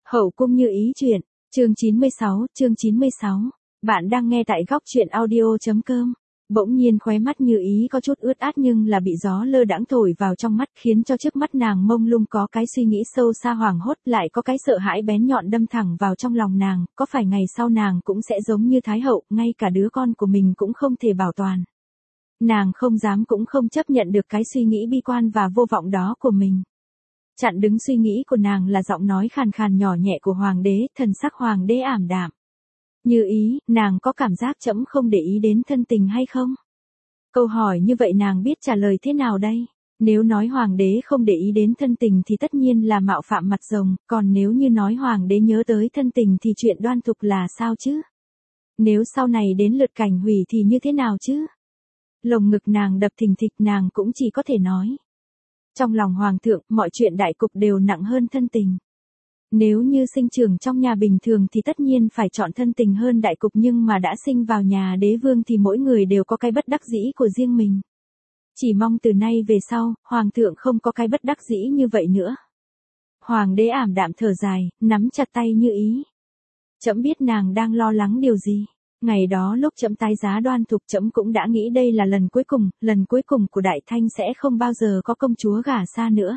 Hậu cung như ý chuyện, chương 96. Bạn đang nghe tại góc truyện audio.com. Bỗng nhiên khóe mắt Như Ý có chút ướt át nhưng là bị gió lơ đãng thổi vào trong mắt khiến cho trước mắt nàng mông lung có cái suy nghĩ sâu xa hoảng hốt lại có cái sợ hãi bén nhọn đâm thẳng vào trong lòng nàng, có phải ngày sau nàng cũng sẽ giống như Thái Hậu, ngay cả đứa con của mình cũng không thể bảo toàn. Nàng không dám cũng không chấp nhận được cái suy nghĩ bi quan và vô vọng đó của mình. Chặn đứng suy nghĩ của nàng là giọng nói khàn khàn nhỏ nhẹ của hoàng đế, thần sắc hoàng đế ảm đạm. Như Ý, nàng có cảm giác trẫm không để ý đến thân tình hay không? Câu hỏi như vậy nàng biết trả lời thế nào đây? Nếu nói hoàng đế không để ý đến thân tình thì tất nhiên là mạo phạm mặt rồng, còn nếu như nói hoàng đế nhớ tới thân tình thì chuyện Đoan Thục là sao chứ? Nếu sau này đến lượt Cảnh Hủy thì như thế nào chứ? Lồng ngực nàng đập thình thịch, nàng cũng chỉ có thể nói. Trong lòng hoàng thượng, mọi chuyện đại cục đều nặng hơn thân tình. Nếu như sinh trưởng trong nhà bình thường thì tất nhiên phải chọn thân tình hơn đại cục, nhưng mà đã sinh vào nhà đế vương thì mỗi người đều có cái bất đắc dĩ của riêng mình. Chỉ mong từ nay về sau, hoàng thượng không có cái bất đắc dĩ như vậy nữa. Hoàng đế ảm đạm thở dài, nắm chặt tay Như Ý. Trẫm biết nàng đang lo lắng điều gì. Ngày đó lúc trẫm tái giá Đoan Thục, trẫm cũng đã nghĩ đây là lần cuối cùng của Đại Thanh, sẽ không bao giờ có công chúa gả xa nữa.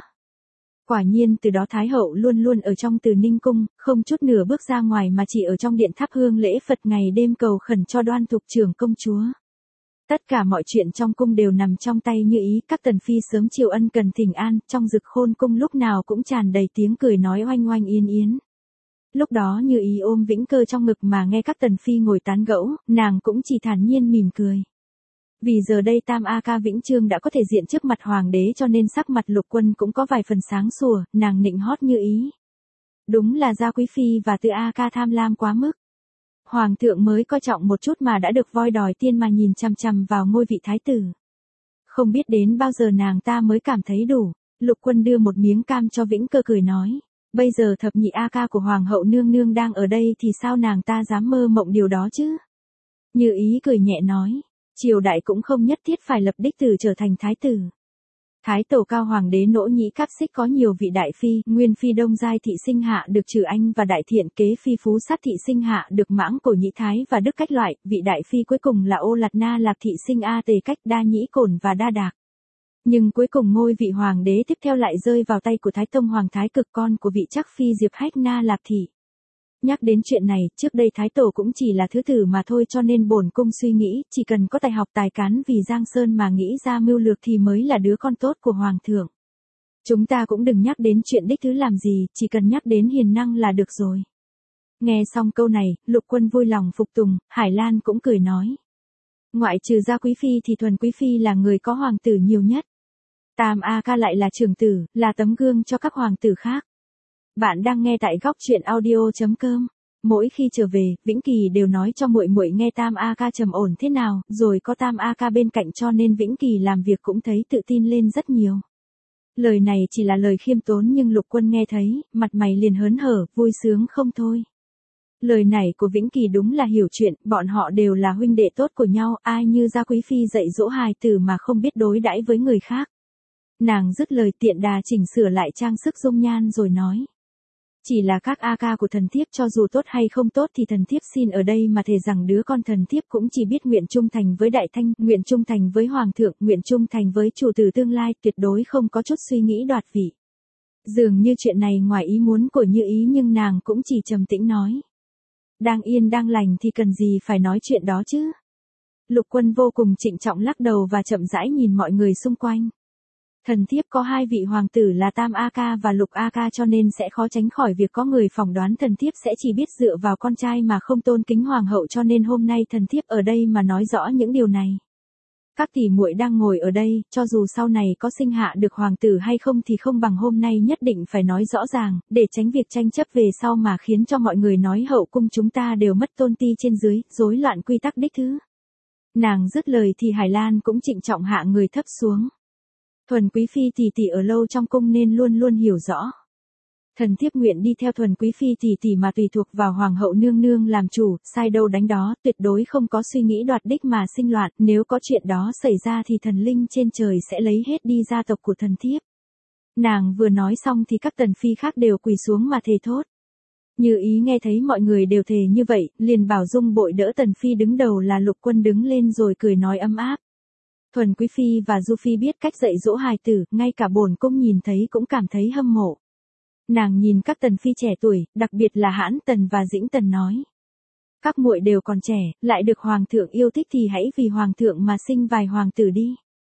Quả nhiên từ đó Thái Hậu luôn luôn ở trong Từ Ninh cung, không chút nửa bước ra ngoài mà chỉ ở trong điện thắp hương lễ Phật ngày đêm cầu khẩn cho Đoan Thục trưởng công chúa. Tất cả mọi chuyện trong cung đều nằm trong tay Như Ý, các tần phi sớm chiều ân cần thỉnh an, trong Dực Khôn cung lúc nào cũng tràn đầy tiếng cười nói oanh oanh yên yến. Lúc đó Như Ý ôm Vĩnh Cơ trong ngực mà nghe các tần phi ngồi tán gẫu, nàng cũng chỉ thản nhiên mỉm cười. Vì giờ đây Tam A Ca Vĩnh Chương đã có thể diện trước mặt hoàng đế cho nên sắc mặt Lục Quân cũng có vài phần sáng sủa, nàng nịnh hót Như Ý. Đúng là Gia Quý Phi và Tư A Ca tham lam quá mức. Hoàng thượng mới coi trọng một chút mà đã được voi đòi tiên mà nhìn chằm chằm vào ngôi vị thái tử. Không biết đến bao giờ nàng ta mới cảm thấy đủ. Lục Quân đưa một miếng cam cho Vĩnh Cơ cười nói. Bây giờ thập nhị A Ca của Hoàng hậu nương nương đang ở đây thì sao nàng ta dám mơ mộng điều đó chứ? Như Ý cười nhẹ nói. Triều đại cũng không nhất thiết phải lập đích tử trở thành thái tử. Thái tổ cao hoàng đế Nỗ Nhĩ Cáp Xích có nhiều vị đại phi, nguyên phi Đông Giai thị sinh hạ được Trừ Anh và đại thiện kế phi Phú Sát thị sinh hạ được Mãng Cổ Nhĩ Thái và Đức Cách Loại, vị đại phi cuối cùng là Ô Lạt Na Lạc thị sinh A Tề Cách, Đa Nhĩ Cổn và Đa Đạc. Nhưng cuối cùng ngôi vị hoàng đế tiếp theo lại rơi vào tay của Thái Tông Hoàng Thái Cực, con của vị Trắc phi Diệp Hách Na Lạc thị. Nhắc đến chuyện này, trước đây Thái Tổ cũng chỉ là thứ tử mà thôi, cho nên bổn cung suy nghĩ, chỉ cần có tài học tài cán vì Giang Sơn mà nghĩ ra mưu lược thì mới là đứa con tốt của Hoàng thượng. Chúng ta cũng đừng nhắc đến chuyện đích thứ làm gì, chỉ cần nhắc đến hiền năng là được rồi. Nghe xong câu này, Lục Quân vui lòng phục tùng, Hải Lan cũng cười nói. Ngoại trừ Gia Quý Phi thì Thuần Quý Phi là người có hoàng tử nhiều nhất. Tam A Ca lại là trưởng tử, là tấm gương cho các hoàng tử khác. Bạn đang nghe tại góc truyện audio.com. Mỗi khi trở về, Vĩnh Kỳ đều nói cho muội muội nghe Tam A Ca trầm ổn thế nào, rồi có Tam A Ca bên cạnh cho nên Vĩnh Kỳ làm việc cũng thấy tự tin lên rất nhiều. Lời này chỉ là lời khiêm tốn nhưng Lục Quân nghe thấy, mặt mày liền hớn hở, vui sướng không thôi. Lời này của Vĩnh Kỳ đúng là hiểu chuyện, bọn họ đều là huynh đệ tốt của nhau, ai như Gia Quý Phi dạy dỗ hài tử mà không biết đối đãi với người khác. Nàng dứt lời tiện đà chỉnh sửa lại trang sức dung nhan rồi nói. Chỉ là các A Ca của thần thiếp cho dù tốt hay không tốt thì thần thiếp xin ở đây mà thề rằng đứa con thần thiếp cũng chỉ biết nguyện trung thành với Đại Thanh, nguyện trung thành với Hoàng thượng, nguyện trung thành với chủ tử tương lai, tuyệt đối không có chút suy nghĩ đoạt vị. Dường như chuyện này ngoài ý muốn của Như Ý nhưng nàng cũng chỉ trầm tĩnh nói. Đang yên đang lành thì cần gì phải nói chuyện đó chứ? Lục Quân vô cùng trịnh trọng lắc đầu và chậm rãi nhìn mọi người xung quanh. Thần thiếp có hai vị hoàng tử là Tam A Ca và Lục A Ca cho nên sẽ khó tránh khỏi việc có người phỏng đoán thần thiếp sẽ chỉ biết dựa vào con trai mà không tôn kính hoàng hậu, cho nên hôm nay thần thiếp ở đây mà nói rõ những điều này. Các tỷ muội đang ngồi ở đây, cho dù sau này có sinh hạ được hoàng tử hay không thì không bằng hôm nay nhất định phải nói rõ ràng, để tránh việc tranh chấp về sau mà khiến cho mọi người nói hậu cung chúng ta đều mất tôn ti trên dưới, rối loạn quy tắc đích thứ. Nàng dứt lời thì Hải Lan cũng trịnh trọng hạ người thấp xuống. Thuần Quý Phi tỷ tỷ ở lâu trong cung nên luôn luôn hiểu rõ. Thần thiếp nguyện đi theo Thuần Quý Phi tỷ tỷ mà tùy thuộc vào Hoàng hậu nương nương làm chủ, sai đâu đánh đó, tuyệt đối không có suy nghĩ đoạt đích mà sinh loạn, nếu có chuyện đó xảy ra thì thần linh trên trời sẽ lấy hết đi gia tộc của thần thiếp. Nàng vừa nói xong thì các tần phi khác đều quỳ xuống mà thề thốt. Như Ý nghe thấy mọi người đều thề như vậy, liền bảo Dung Bội đỡ Tần Phi đứng đầu là Lục Quân đứng lên rồi cười nói ấm áp. Thuần Quý Phi và Du Phi biết cách dạy dỗ hài tử, ngay cả bổn cung nhìn thấy cũng cảm thấy hâm mộ. Nàng nhìn các Tần Phi trẻ tuổi, đặc biệt là Hãn Tần và Dĩnh Tần nói. Các muội đều còn trẻ, lại được Hoàng thượng yêu thích thì hãy vì Hoàng thượng mà sinh vài hoàng tử đi.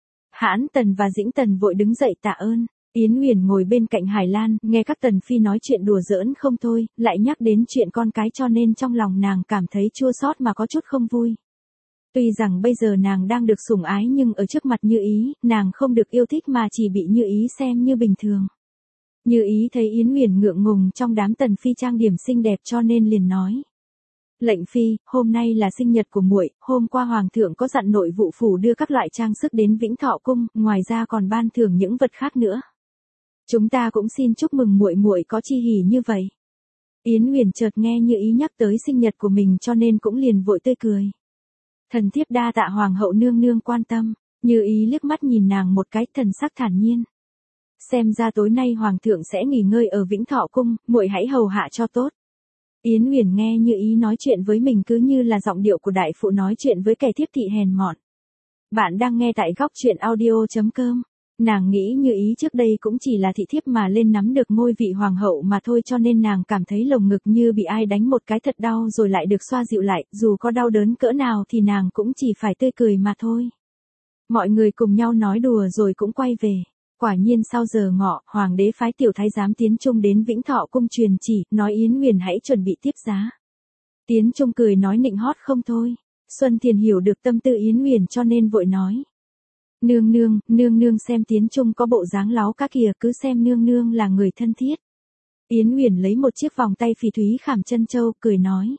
Hãn Tần và Dĩnh Tần vội đứng dậy tạ ơn. Yến Huyền ngồi bên cạnh Hải Lan, nghe các Tần Phi nói chuyện đùa giỡn không thôi, lại nhắc đến chuyện con cái cho nên trong lòng nàng cảm thấy chua xót mà có chút không vui. Tuy rằng bây giờ nàng đang được sủng ái nhưng ở trước mặt Như Ý, nàng không được yêu thích mà chỉ bị Như Ý xem như bình thường. Như Ý thấy Yến Huyền ngượng ngùng trong đám Tần Phi trang điểm xinh đẹp cho nên liền nói. Lệnh Phi, hôm nay là sinh nhật của muội, hôm qua Hoàng thượng có dặn nội vụ phủ đưa các loại trang sức đến Vĩnh Thọ Cung, ngoài ra còn ban thưởng những vật khác nữa. Chúng ta cũng xin chúc mừng muội muội có chi hỉ như vậy. Yến Huyền chợt nghe Như Ý nhắc tới sinh nhật của mình cho nên cũng liền vội tươi cười. Thần thiếp đa tạ Hoàng hậu nương nương quan tâm, Như Ý liếc mắt nhìn nàng một cái thần sắc thản nhiên. Xem ra tối nay Hoàng thượng sẽ nghỉ ngơi ở Vĩnh Thọ Cung, muội hãy hầu hạ cho tốt. Yến Huyền nghe Như Ý nói chuyện với mình cứ như là giọng điệu của đại phụ nói chuyện với kẻ thiếp thị hèn mọn. Bạn đang nghe tại góc truyện audio.com. Nàng nghĩ Như Ý trước đây cũng chỉ là thị thiếp mà lên nắm được ngôi vị hoàng hậu mà thôi cho nên nàng cảm thấy lồng ngực như bị ai đánh một cái thật đau rồi lại được xoa dịu lại, dù có đau đớn cỡ nào thì nàng cũng chỉ phải tươi cười mà thôi. Mọi người cùng nhau nói đùa rồi cũng quay về. Quả nhiên sau giờ ngọ, Hoàng đế phái tiểu thái giám Tiến Trung đến Vĩnh Thọ Cung truyền chỉ, nói Yến Huyền hãy chuẩn bị tiếp giá. Tiến Trung cười nói nịnh hót không thôi. Xuân Thiền hiểu được tâm tư Yến Huyền cho nên vội nói. Nương nương xem Tiến Trung có bộ dáng láo cá kìa, cứ xem nương nương là người thân thiết. Yến Huyền lấy một chiếc vòng tay phỉ thúy khảm chân châu, cười nói.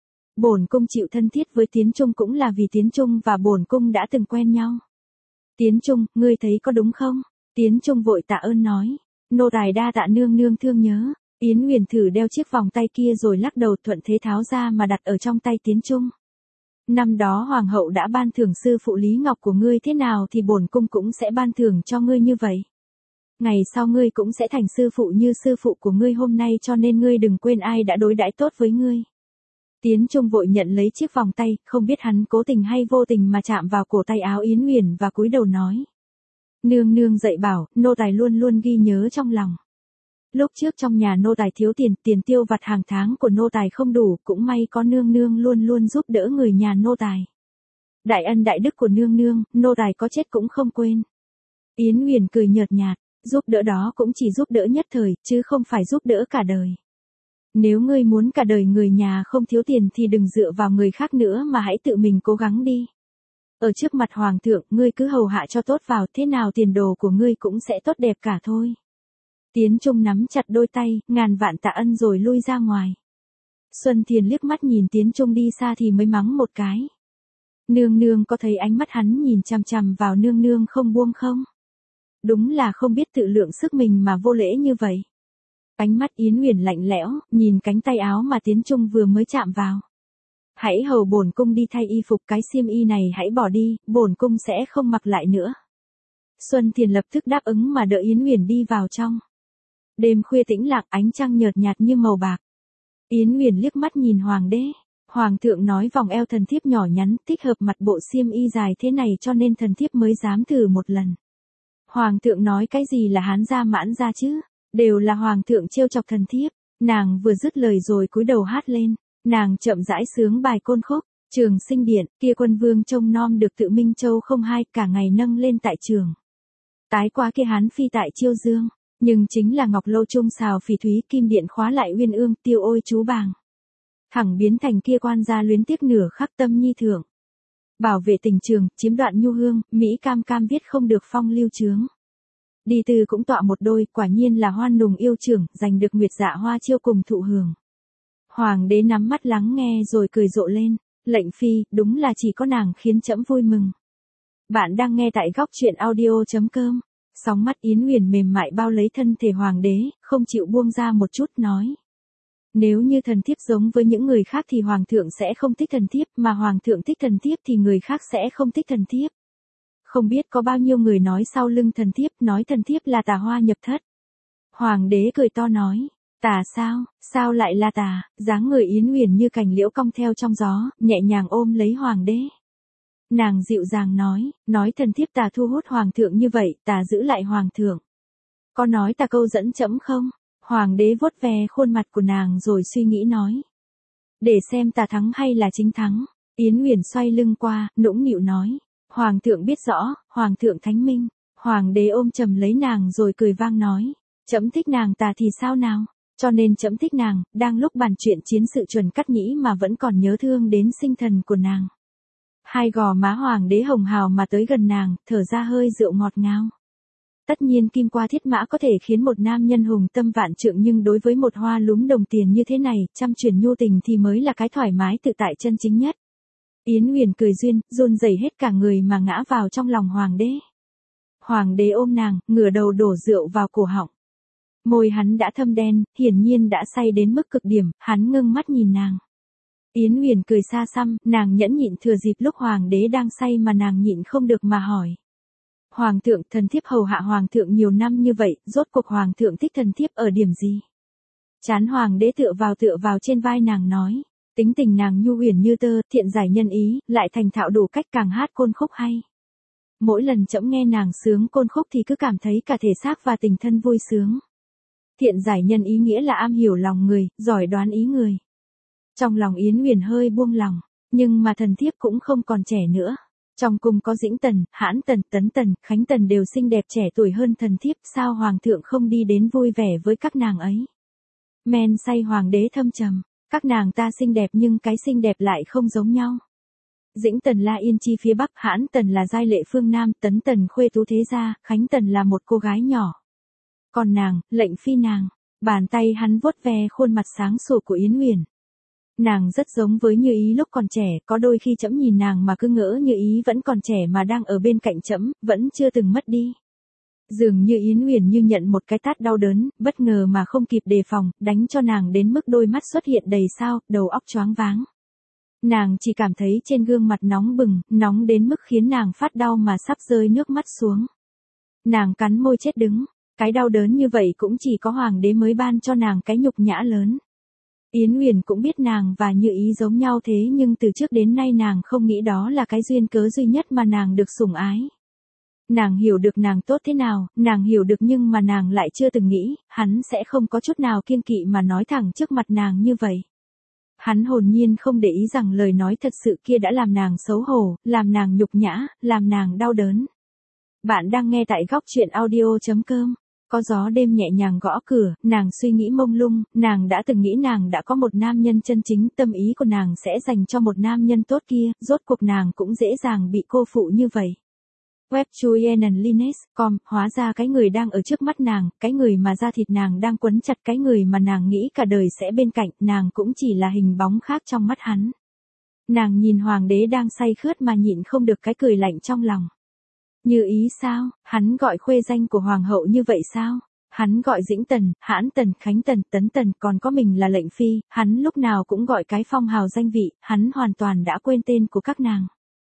Bổn cung chịu thân thiết với Tiến Trung cũng là vì Tiến Trung và bổn cung đã từng quen nhau. Tiến Trung, ngươi thấy có đúng không? Tiến Trung vội tạ ơn nói. Nô tài đa tạ nương nương thương nhớ. Yến Huyền thử đeo chiếc vòng tay kia rồi lắc đầu thuận thế tháo ra mà đặt ở trong tay Tiến Trung. Năm đó Hoàng hậu đã ban thưởng sư phụ Lý Ngọc của ngươi thế nào thì bổn cung cũng sẽ ban thưởng cho ngươi như vậy. Ngày sau ngươi cũng sẽ thành sư phụ như sư phụ của ngươi hôm nay cho nên ngươi đừng quên ai đã đối đãi tốt với ngươi. Tiến Trung vội nhận lấy chiếc vòng tay, không biết hắn cố tình hay vô tình mà chạm vào cổ tay áo Yến Huyền và cúi đầu nói. Nương nương dạy bảo, nô tài luôn luôn ghi nhớ trong lòng. Lúc trước trong nhà nô tài thiếu tiền tiêu vặt hàng tháng của nô tài không đủ, cũng may có nương nương luôn luôn giúp đỡ người nhà nô tài. Đại ân đại đức của nương nương, nô tài có chết cũng không quên. Yến Huyền cười nhợt nhạt, giúp đỡ đó cũng chỉ giúp đỡ nhất thời, chứ không phải giúp đỡ cả đời. Nếu ngươi muốn cả đời người nhà không thiếu tiền thì đừng dựa vào người khác nữa mà hãy tự mình cố gắng đi. Ở trước mặt Hoàng thượng, ngươi cứ hầu hạ cho tốt vào, thế nào tiền đồ của ngươi cũng sẽ tốt đẹp cả thôi. Tiến Trung nắm chặt đôi tay, ngàn vạn tạ ân rồi lui ra ngoài. Xuân Thiền liếc mắt nhìn Tiến Trung đi xa thì mới mắng một cái. Nương nương có thấy ánh mắt hắn nhìn chằm chằm vào nương nương không buông không? Đúng là không biết tự lượng sức mình mà vô lễ như vậy. Ánh mắt Yến Huyền lạnh lẽo, nhìn cánh tay áo mà Tiến Trung vừa mới chạm vào. Hãy hầu bổn cung đi thay y phục, cái xiêm y này hãy bỏ đi, bổn cung sẽ không mặc lại nữa. Xuân Thiền lập tức đáp ứng mà đỡ Yến Huyền đi vào trong. Đêm khuya tĩnh lặng, ánh trăng nhợt nhạt như màu bạc. Yến Huyền liếc mắt nhìn Hoàng đế. Hoàng thượng nói vòng eo thần thiếp nhỏ nhắn, thích hợp mặt bộ xiêm y dài thế này cho nên thần thiếp mới dám thử một lần. Hoàng thượng nói cái gì là hán gia mãn gia chứ? Đều là Hoàng thượng trêu chọc thần thiếp. Nàng vừa dứt lời rồi cúi đầu hát lên. Nàng chậm rãi sướng bài côn khúc. Trường Sinh Điện, kia quân vương trông nom được tự Minh Châu không hai, cả ngày nâng lên tại trường. Tái qua kia hán phi tại Chiêu Dương. Nhưng chính là ngọc lô trung xào phỉ thúy kim điện khóa lại uyên ương tiêu ôi chú bàng. Thẳng biến thành kia quan gia luyến tiếc nửa khắc tâm nhi thượng. Bảo vệ tình trường, chiếm đoạn nhu hương, Mỹ cam cam viết không được phong lưu chướng. Đi từ cũng tọa một đôi, quả nhiên là hoan nùng yêu trưởng, giành được nguyệt dạ hoa chiêu cùng thụ hưởng. Hoàng đế nắm mắt lắng nghe rồi cười rộ lên. Lệnh Phi, đúng là chỉ có nàng khiến trẫm vui mừng. Bạn đang nghe tại góc truyện audio.com. Sóng mắt Yến Huyền mềm mại bao lấy thân thể Hoàng đế, không chịu buông ra một chút nói. Nếu như thần thiếp giống với những người khác thì Hoàng thượng sẽ không thích thần thiếp, mà Hoàng thượng thích thần thiếp thì người khác sẽ không thích thần thiếp. Không biết có bao nhiêu người nói sau lưng thần thiếp, nói thần thiếp là tà hoa nhập thất. Hoàng đế cười to nói, Tà sao, sao lại là tà, dáng người Yến Huyền như cành liễu cong theo trong gió, nhẹ nhàng ôm lấy hoàng đế. Nàng dịu dàng nói thần thiếp tà thu hút hoàng thượng như vậy, tà giữ lại hoàng thượng. Có nói tà câu dẫn trẫm không? Hoàng đế vuốt ve khuôn mặt của nàng rồi suy nghĩ nói. Để xem tà thắng hay là chính thắng. Yến Huyền xoay lưng qua, nũng nịu nói. Hoàng thượng biết rõ, hoàng thượng thánh minh. Hoàng đế ôm chầm lấy nàng rồi cười vang nói. Trẫm thích nàng tà thì sao nào? Cho nên trẫm thích nàng, đang lúc bàn chuyện chiến sự chuẩn cắt nhĩ mà vẫn còn nhớ thương đến sinh thần của nàng. Hai gò má hoàng đế hồng hào mà tới gần nàng, thở ra hơi rượu ngọt ngào. Tất nhiên kim qua thiết mã có thể khiến một nam nhân hùng tâm vạn trượng, nhưng đối với một hoa lúm đồng tiền như thế này, trăm truyền nhu tình thì mới là cái thoải mái tự tại chân chính nhất. Yến Huyền cười duyên, run rẩy hết cả người mà ngã vào trong lòng hoàng đế. Hoàng đế ôm nàng, ngửa đầu đổ rượu vào cổ họng. Môi hắn đã thâm đen, hiển nhiên đã say đến mức cực điểm, hắn ngưng mắt nhìn nàng. Yến Huyền cười xa xăm, nàng nhẫn nhịn thừa dịp lúc hoàng đế đang say mà nàng nhịn không được mà hỏi. Hoàng thượng, thần thiếp hầu hạ hoàng thượng nhiều năm như vậy, rốt cuộc hoàng thượng thích thần thiếp ở điểm gì? Chán hoàng đế tựa vào trên vai nàng nói. Tính tình nàng nhu huyền như tơ, thiện giải nhân ý, lại thành thạo đủ cách càng hát côn khúc hay. Mỗi lần trẫm nghe nàng sướng côn khúc thì cứ cảm thấy cả thể xác và tình thân vui sướng. Thiện giải nhân ý nghĩa là am hiểu lòng người, giỏi đoán ý người. Trong lòng Yến Huyền hơi buông lòng, nhưng mà thần thiếp cũng không còn trẻ nữa. Trong cung có Dĩnh Tần, Hãn Tần, Tấn Tần, Khánh Tần đều xinh đẹp trẻ tuổi hơn thần thiếp, sao hoàng thượng không đi đến vui vẻ với các nàng ấy? Men say hoàng đế thâm trầm, các nàng ta xinh đẹp nhưng cái xinh đẹp lại không giống nhau. Dĩnh Tần là Yên Chi phía Bắc, Hãn Tần là giai lệ phương Nam, Tấn Tần khuê tú thế gia, Khánh Tần là một cô gái nhỏ. Còn nàng, lệnh phi nàng, bàn tay hắn vuốt ve khuôn mặt sáng sủa của Yến Huyền. Nàng rất giống với Như Ý lúc còn trẻ, có đôi khi trẫm nhìn nàng mà cứ ngỡ Như Ý vẫn còn trẻ mà đang ở bên cạnh trẫm, vẫn chưa từng mất đi. Dường như Yến Huyền như nhận một cái tát đau đớn, bất ngờ mà không kịp đề phòng, đánh cho nàng đến mức đôi mắt xuất hiện đầy sao, đầu óc choáng váng. Nàng chỉ cảm thấy trên gương mặt nóng bừng, nóng đến mức khiến nàng phát đau mà sắp rơi nước mắt xuống. Nàng cắn môi chết đứng, cái đau đớn như vậy cũng chỉ có hoàng đế mới ban cho nàng cái nhục nhã lớn. Yến Huyền cũng biết nàng và Như Ý giống nhau thế, nhưng từ trước đến nay nàng không nghĩ đó là cái duyên cớ duy nhất mà nàng được sủng ái. Nàng hiểu được nàng tốt thế nào, nàng hiểu được, nhưng mà nàng lại chưa từng nghĩ, hắn sẽ không có chút nào kiêng kỵ mà nói thẳng trước mặt nàng như vậy. Hắn hồn nhiên không để ý rằng lời nói thật sự kia đã làm nàng xấu hổ, làm nàng nhục nhã, làm nàng đau đớn. Bạn đang nghe tại góc truyện audio.com. Có gió đêm nhẹ nhàng gõ cửa, nàng suy nghĩ mông lung, nàng đã từng nghĩ nàng đã có một nam nhân chân chính, tâm ý của nàng sẽ dành cho một nam nhân tốt kia, rốt cuộc nàng cũng dễ dàng bị cô phụ như vậy. Web Julianlines.com, hóa ra cái người đang ở trước mắt nàng, cái người mà da thịt nàng đang quấn chặt, cái người mà nàng nghĩ cả đời sẽ bên cạnh, nàng cũng chỉ là hình bóng khác trong mắt hắn. Nàng nhìn hoàng đế đang say khướt mà nhịn không được cái cười lạnh trong lòng. Như Ý sao, hắn gọi khuê danh của hoàng hậu như vậy sao? Hắn gọi Dĩnh Tần, Hãn Tần, Khánh Tần, Tấn Tần, còn có mình là lệnh phi, hắn lúc nào cũng gọi cái phong hào danh vị, hắn hoàn toàn đã quên tên của các nàng.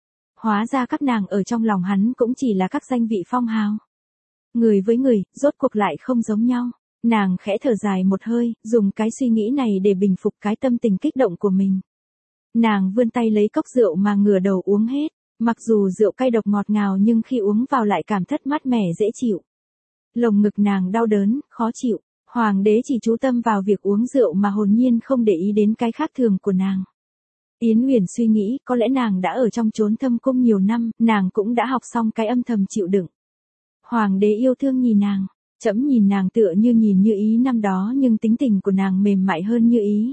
Hóa ra các nàng ở trong lòng hắn cũng chỉ là các danh vị phong hào. Người với người, rốt cuộc lại không giống nhau. Nàng khẽ thở dài một hơi, dùng cái suy nghĩ này để bình phục cái tâm tình kích động của mình. Nàng vươn tay lấy cốc rượu mà ngửa đầu uống hết. Mặc dù rượu cay độc ngọt ngào nhưng khi uống vào lại cảm thất mát mẻ dễ chịu. Lồng ngực nàng đau đớn, khó chịu. Hoàng đế chỉ chú tâm vào việc uống rượu mà hồn nhiên không để ý đến cái khác thường của nàng. Yến Huyền suy nghĩ, có lẽ nàng đã ở trong chốn thâm cung nhiều năm, nàng cũng đã học xong cái âm thầm chịu đựng. Hoàng đế yêu thương nhìn nàng, trẫm nhìn nàng tựa như nhìn Như Ý năm đó, nhưng tính tình của nàng mềm mại hơn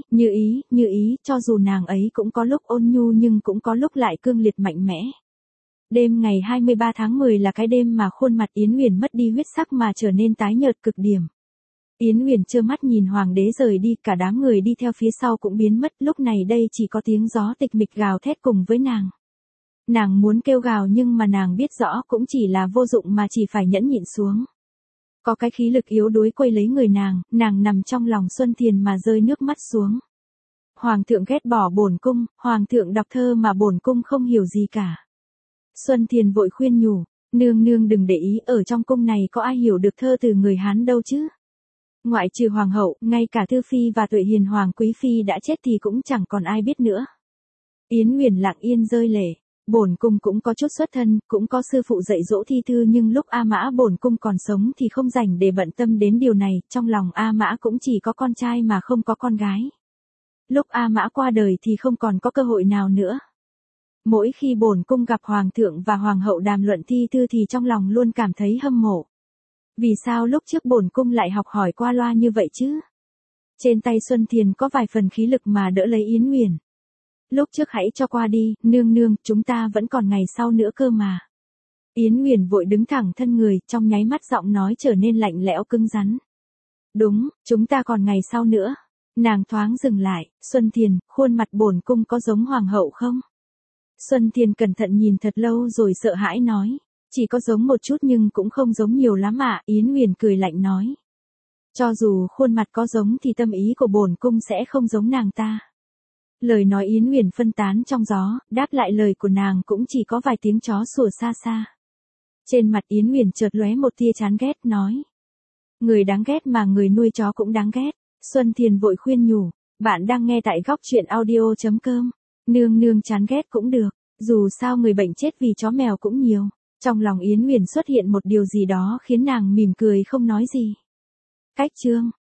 Như Ý, cho dù nàng ấy cũng có lúc ôn nhu nhưng cũng có lúc lại cương liệt mạnh mẽ. Đêm ngày 23 tháng 10 là cái đêm mà khuôn mặt Yến Huyền mất đi huyết sắc mà trở nên tái nhợt cực điểm. Yến Huyền trơ mắt nhìn hoàng đế rời đi, cả đám người đi theo phía sau cũng biến mất, lúc này đây chỉ có tiếng gió tịch mịch gào thét cùng với nàng. Nàng muốn kêu gào nhưng mà nàng biết rõ cũng chỉ là vô dụng mà chỉ phải nhẫn nhịn xuống. Có cái khí lực yếu đuối quay lấy người nàng nằm trong lòng Xuân Thiền mà rơi nước mắt xuống. Hoàng thượng ghét bỏ bổn cung, hoàng thượng đọc thơ mà bổn cung không hiểu gì cả. Xuân Thiền vội khuyên nhủ, nương nương đừng để ý, ở trong cung này có ai hiểu được thơ từ người Hán đâu chứ. Ngoại trừ hoàng hậu, ngay cả Thư Phi và Tuệ Hiền Hoàng Quý Phi đã chết thì cũng chẳng còn ai biết nữa. Yến Huyền lặng yên rơi lệ. Bổn cung cũng có chút xuất thân, cũng có sư phụ dạy dỗ thi thư, nhưng lúc A Mã bổn cung còn sống thì không rảnh để bận tâm đến điều này, trong lòng A Mã cũng chỉ có con trai mà không có con gái. Lúc A Mã qua đời thì không còn có cơ hội nào nữa. Mỗi khi bổn cung gặp hoàng thượng và hoàng hậu đàm luận thi thư thì trong lòng luôn cảm thấy hâm mộ. Vì sao lúc trước bổn cung lại học hỏi qua loa như vậy chứ? Trên tay Xuân Thiền có vài phần khí lực mà đỡ lấy Yến Huyền. Lúc trước hãy cho qua đi, nương nương, chúng ta vẫn còn ngày sau nữa cơ mà. Yến Huyền vội đứng thẳng thân người, trong nháy mắt giọng nói trở nên lạnh lẽo cứng rắn. Đúng, chúng ta còn ngày sau nữa. Nàng thoáng dừng lại, Xuân Thiền, khuôn mặt bổn cung có giống hoàng hậu không? Xuân Thiền cẩn thận nhìn thật lâu rồi sợ hãi nói. Chỉ có giống một chút nhưng cũng không giống nhiều lắm ạ. Yến Huyền cười lạnh nói. Cho dù khuôn mặt có giống thì tâm ý của bổn cung sẽ không giống nàng ta. Lời nói Yến Huyền phân tán trong gió, đáp lại lời của nàng cũng chỉ có vài tiếng chó sủa xa xa. Trên mặt Yến Huyền chợt lóe một tia chán ghét, nói. Người đáng ghét mà người nuôi chó cũng đáng ghét. Xuân Thiền vội khuyên nhủ, bạn đang nghe tại góc truyện audio.com. Nương nương chán ghét cũng được, dù sao người bệnh chết vì chó mèo cũng nhiều. Trong lòng Yến Huyền xuất hiện một điều gì đó khiến nàng mỉm cười không nói gì. Cách chương